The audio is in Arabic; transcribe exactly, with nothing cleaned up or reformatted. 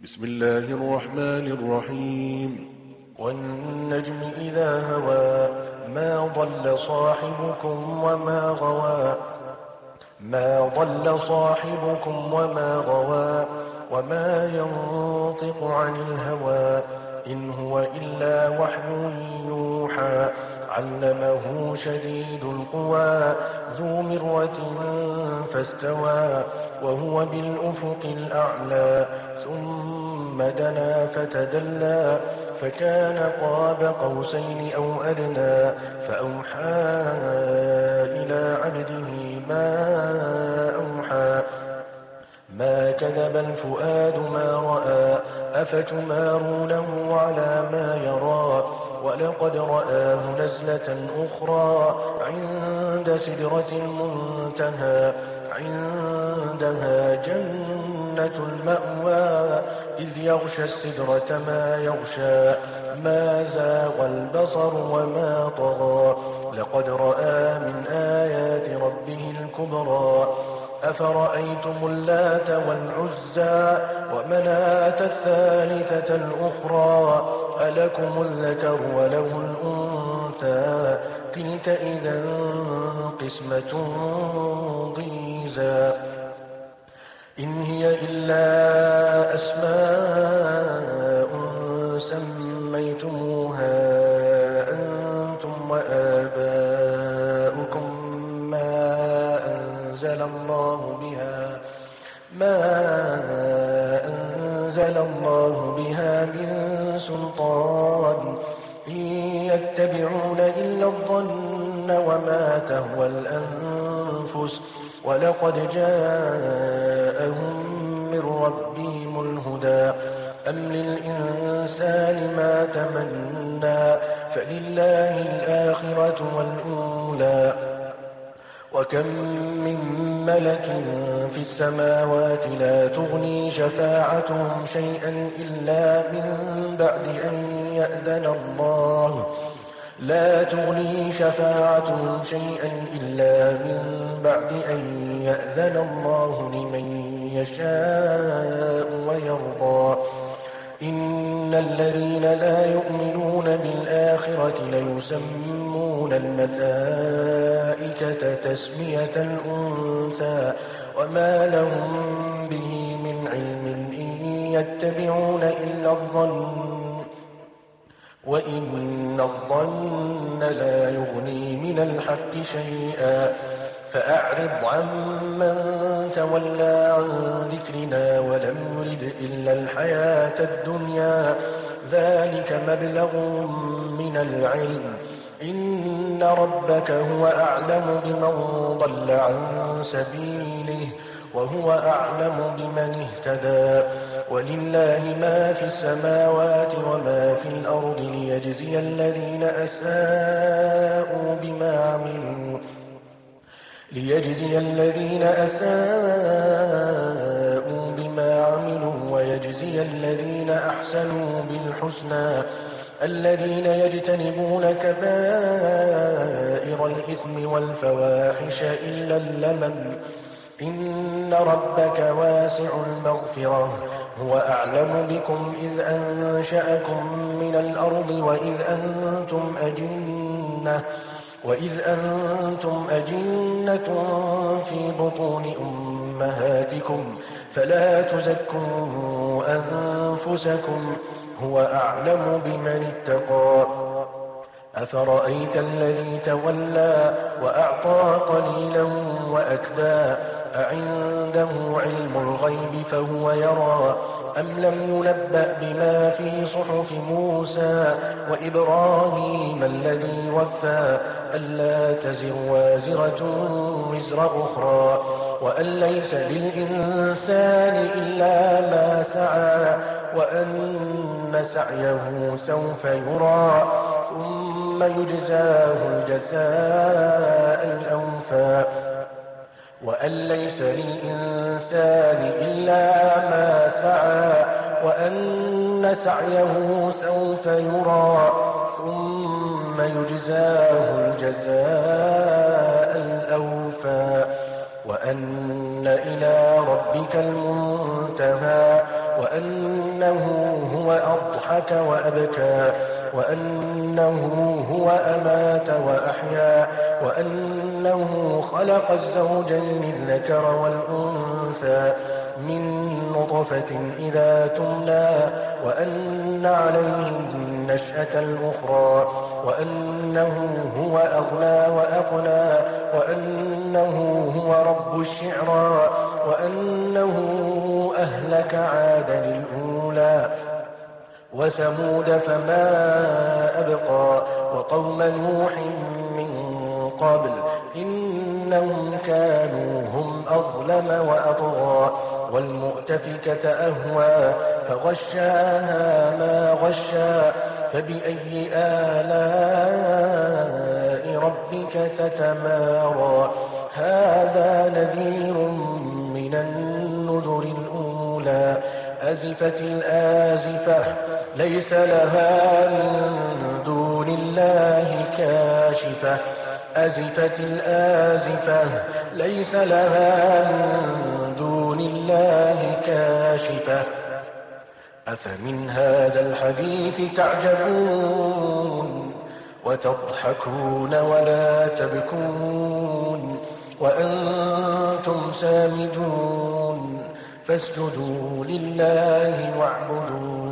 بسم الله الرحمن الرحيم والنجم إذا هوى ما ضل صاحبكم وما غوى ما ضل صاحبكم وما غوى وما ينطق عن الهوى إن هو إلا وحي يوحى علمه شديد القوى ذو مرة فاستوى وهو بالأفق الأعلى ثم دنا فتدلى فكان قاب قوسين أو أدنى فأوحى إلى عبده ما أوحى ما كذب الفؤاد ما رأى أفتمارونه على ما يرى ولقد رآه نزلة أخرى عند سدرة المنتهى عندها جنة المأوى إذ يغشى السدرة ما يغشى ما زاغ البصر وما طغى لقد رأى من آيات ربه الكبرى أفرأيتم اللات والعزى ومناة الثالثة الأخرى ألكم الذكر وله الأنثى تلك إذا قسمة ضيزى إن هي إلا أسماء سميتموها أنتم وآباؤكم ما أنزل الله بها ما أنزل الله بها من سلطان إن يتبعون إلا الظن وما تهوى الأنفس ولقد جاءهم من ربهم الهدى أم للإنسان ما تمنى فلله الآخرة والأولى وكم من ملك في السماوات لا تغني شفاعتهم شيئا إلا من بعد أن يأذن الله لا تغني شفاعتهم شيئا إلا من بعد أن يأذن الله لمن يشاء ويرضى إن الذين لا يؤمنون بالآخرة ليسمون الملائكة تسمية الأنثى وما لهم به من علم إن يتبعون إلا الظن وإن الظن لا يغني من الحق شيئا فأعرض عمن تولى عن ذكرنا ولم يرد إلا الحياة الدنيا ذلك مبلغ من العلم إن ربك هو أعلم بمن ضل عن سبيله وهو أعلم بمن اهتدى ولله ما في السماوات وما في الأرض ليجزي الذين أساءوا بما عملوا ليجزي الذين أساءوا بما عملوا ويجزي الذين أحسنوا بالحسنى الذين يجتنبون كبائر الإثم والفواحش إلا اللمم إن ربك واسع المغفرة هو أعلم بكم إذ أنشأكم من الأرض وإذ أنتم أجنة وإذ أنتم أجنة في بطون أمهاتكم فلا تزكوا أنفسكم هو أعلم بمن اتقى أفرأيت الذي تولى وأعطى قليلا وأكدى أعنده علم الغيب فهو يرى أم لم ينبأ بما في صحف موسى وإبراهيم الذي وفى ألا تزر وازرة وزر أخرى وأن ليس للإنسان إلا ما سعى وأن سعيه سوف يرى ثم يجزاه الجزاء الأوفى وأن ليس للإنسان إلا ما سعى وأن سعيه سوف يرى ثم يجزاه الجزاء الأوفى وأن إلى ربك المنتهى وأنه هو أضحك وأبكى وأنه هو أمات وأحيا وأنه خلق الزوجين الذكر والأنثى من نطفة إذا تمنى وأن عليه النشأة الأخرى وأنه هو أغنى وأقنى وأنه هو رب الشعرى وأنه أهلك عادا الأولى وثمود فما أبقى وقوم نوح من قبل إنهم كانوا هم أظلم وأطغى والمؤتفكة أهوى فغشاها ما غشا فبأي آلاء ربك تتمارى هذا نذير من النذر الأولى أزفت الآزفة ليس لها من دون الله كاشفة أزفت الآزفة ليس لها من دون الله كاشفة أفمن هذا الحديث تعجبون وتضحكون ولا تبكون وأنتم سامدون فاسجدوا لله واعبدوا